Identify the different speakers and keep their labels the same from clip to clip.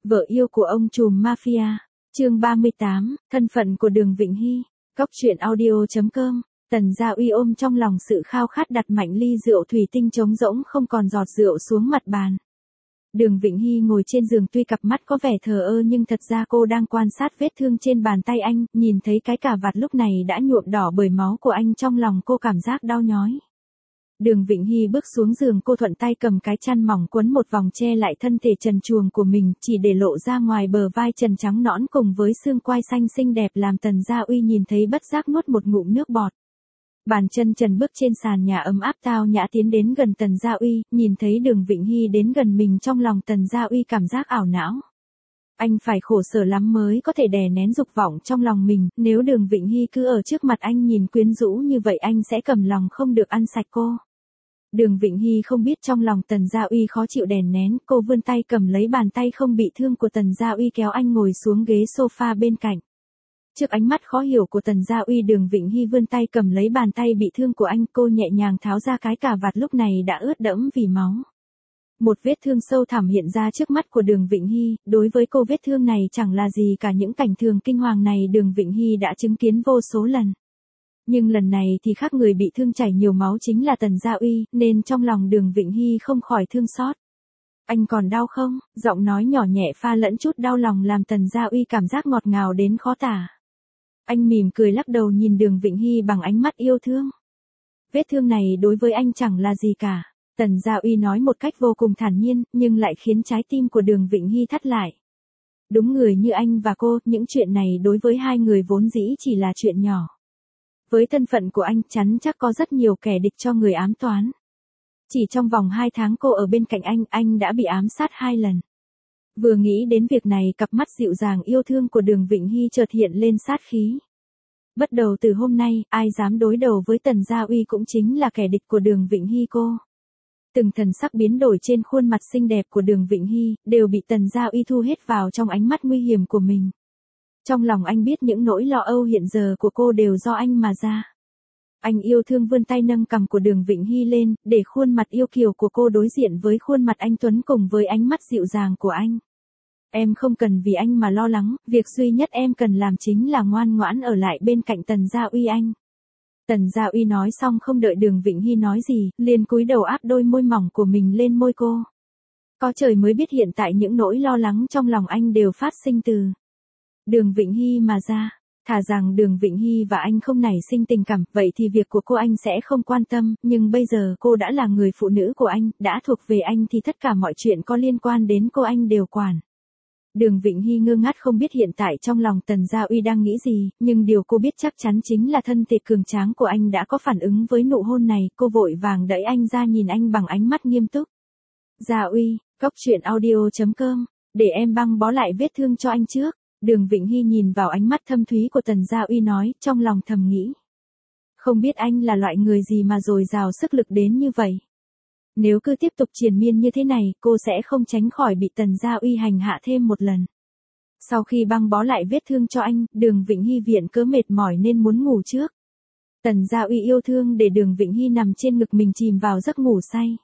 Speaker 1: Vợ yêu của ông trùm mafia. Chương 38, thân phận của Đường Vịnh Hy. Góc truyện audio.com. Tần Gia Uy ôm trong lòng sự khao khát đặt mạnh ly rượu thủy tinh trống rỗng không còn giọt rượu xuống mặt bàn. Đường Vịnh Hy ngồi trên giường, tuy cặp mắt có vẻ thờ ơ nhưng thật ra cô đang quan sát vết thương trên bàn tay anh, nhìn thấy cái cà vạt lúc này đã nhuộm đỏ bởi máu của anh, trong lòng cô cảm giác đau nhói. Đường Vịnh Hy bước xuống giường, cô thuận tay cầm cái chăn mỏng quấn một vòng che lại thân thể trần truồng của mình, chỉ để lộ ra ngoài bờ vai trần trắng nõn cùng với xương quai xanh xinh đẹp làm Tần Gia Uy nhìn thấy bất giác nuốt một ngụm nước bọt. Bàn chân trần bước trên sàn nhà ấm áp tao nhã tiến đến gần Tần Gia Uy, nhìn thấy Đường Vịnh Hy đến gần mình, trong lòng Tần Gia Uy cảm giác ảo não. Anh phải khổ sở lắm mới có thể đè nén dục vọng trong lòng mình, nếu Đường Vịnh Hy cứ ở trước mặt anh nhìn quyến rũ như vậy anh sẽ cầm lòng không được ăn sạch cô. Đường Vịnh Hy không biết trong lòng Tần Gia Uy khó chịu đè nén, cô vươn tay cầm lấy bàn tay không bị thương của Tần Gia Uy, kéo anh ngồi xuống ghế sofa bên cạnh. Trước ánh mắt khó hiểu của Tần Gia Uy, Đường Vịnh Hy vươn tay cầm lấy bàn tay bị thương của anh, cô nhẹ nhàng tháo ra cái cà vạt lúc này đã ướt đẫm vì máu. Một vết thương sâu thẳm hiện ra trước mắt của Đường Vịnh Hy, đối với cô vết thương này chẳng là gì cả, những cảnh thường kinh hoàng này Đường Vịnh Hy đã chứng kiến vô số lần. Nhưng lần này thì khác, người bị thương chảy nhiều máu chính là Tần Gia Uy, nên trong lòng Đường Vịnh Hy không khỏi thương xót. Anh còn đau không? Giọng nói nhỏ nhẹ pha lẫn chút đau lòng làm Tần Gia Uy cảm giác ngọt ngào đến khó tả. Anh mỉm cười lắc đầu nhìn Đường Vịnh Hy bằng ánh mắt yêu thương. Vết thương này đối với anh chẳng là gì cả. Tần Gia Uy nói một cách vô cùng thản nhiên, nhưng lại khiến trái tim của Đường Vịnh Hy thắt lại. Đúng người như anh và cô, những chuyện này đối với hai người vốn dĩ chỉ là chuyện nhỏ. Với thân phận của anh, chắn chắc có rất nhiều kẻ địch cho người ám toán. Chỉ trong vòng 2 tháng cô ở bên cạnh anh đã bị ám sát 2 lần. Vừa nghĩ đến việc này, cặp mắt dịu dàng yêu thương của Đường Vịnh Hy chợt hiện lên sát khí. Bắt đầu từ hôm nay, ai dám đối đầu với Tần Gia Uy cũng chính là kẻ địch của Đường Vịnh Hy cô. Từng thần sắc biến đổi trên khuôn mặt xinh đẹp của Đường Vịnh Hy, đều bị Tần Gia Uy thu hết vào trong ánh mắt nguy hiểm của mình. Trong lòng anh biết những nỗi lo âu hiện giờ của cô đều do anh mà ra. Anh yêu thương vươn tay nâng cằm của Đường Vịnh Hy lên, để khuôn mặt yêu kiều của cô đối diện với khuôn mặt anh tuấn cùng với ánh mắt dịu dàng của anh. Em không cần vì anh mà lo lắng, việc duy nhất em cần làm chính là ngoan ngoãn ở lại bên cạnh Tần Gia Uy anh. Tần Gia Uy nói xong không đợi Đường Vịnh Hy nói gì, liền cúi đầu áp đôi môi mỏng của mình lên môi cô. Có trời mới biết hiện tại những nỗi lo lắng trong lòng anh đều phát sinh từ Đường Vịnh Hy mà ra. Thà rằng Đường Vịnh Hy và anh không nảy sinh tình cảm, vậy thì việc của cô anh sẽ không quan tâm, nhưng bây giờ cô đã là người phụ nữ của anh, đã thuộc về anh thì tất cả mọi chuyện có liên quan đến cô anh đều quản. Đường Vịnh Hy ngơ ngác không biết hiện tại trong lòng Tần Gia Uy đang nghĩ gì, nhưng điều cô biết chắc chắn chính là thân thể cường tráng của anh đã có phản ứng với nụ hôn này, cô vội vàng đẩy anh ra nhìn anh bằng ánh mắt nghiêm túc. Gia Uy, góc truyện audio.com, để em băng bó lại vết thương cho anh trước. Đường Vịnh Hy nhìn vào ánh mắt thâm thúy của Tần Gia Uy nói, trong lòng thầm nghĩ. Không biết anh là loại người gì mà dồi dào sức lực đến như vậy. Nếu cứ tiếp tục triền miên như thế này, cô sẽ không tránh khỏi bị Tần Gia Uy hành hạ thêm một lần. Sau khi băng bó lại vết thương cho anh, Đường Vịnh Hy viện cớ mệt mỏi nên muốn ngủ trước. Tần Gia Uy yêu thương để Đường Vịnh Hy nằm trên ngực mình chìm vào giấc ngủ say.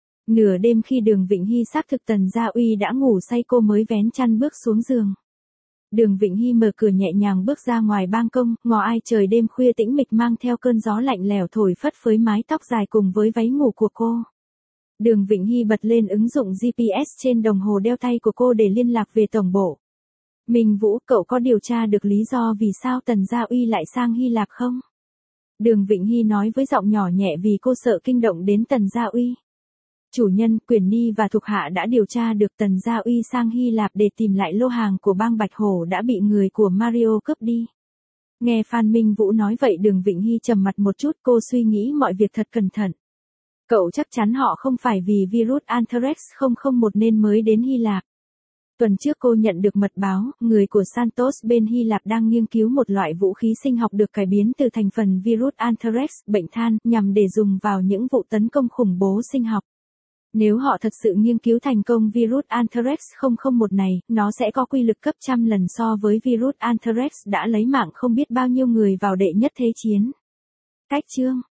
Speaker 1: Nửa đêm khi Đường Vịnh Hy xác thực Tần Gia Uy đã ngủ say, cô mới vén chăn bước xuống giường. Đường Vịnh Hy mở cửa nhẹ nhàng bước ra ngoài ban công, ngó ai trời đêm khuya tĩnh mịch mang theo cơn gió lạnh lẽo thổi phất phới mái tóc dài cùng với váy ngủ của cô. Đường Vịnh Hy bật lên ứng dụng GPS trên đồng hồ đeo tay của cô để liên lạc về tổng bộ. Minh Vũ, cậu có điều tra được lý do vì sao Tần Gia Uy lại sang Hy Lạp không? Đường Vịnh Hy nói với giọng nhỏ nhẹ vì cô sợ kinh động đến Tần Gia Uy. Chủ nhân, Quyền Ni và thuộc hạ đã điều tra được Tần Gia Uy sang Hy Lạp để tìm lại lô hàng của bang Bạch Hổ đã bị người của Mario cướp đi. Nghe Phan Minh Vũ nói vậy Đường Vịnh Hy trầm mặt một chút, cô suy nghĩ mọi việc thật cẩn thận. Cậu chắc chắn họ không phải vì virus Anthrax 001 nên mới đến Hy Lạp. Tuần trước cô nhận được mật báo, người của Santos bên Hy Lạp đang nghiên cứu một loại vũ khí sinh học được cải biến từ thành phần virus Anthrax, bệnh than, nhằm để dùng vào những vụ tấn công khủng bố sinh học. Nếu họ thật sự nghiên cứu thành công virus Anthrax 001 này, nó sẽ có quy lực gấp trăm lần so với virus Anthrax đã lấy mạng không biết bao nhiêu người vào đệ nhất thế chiến. Cách chương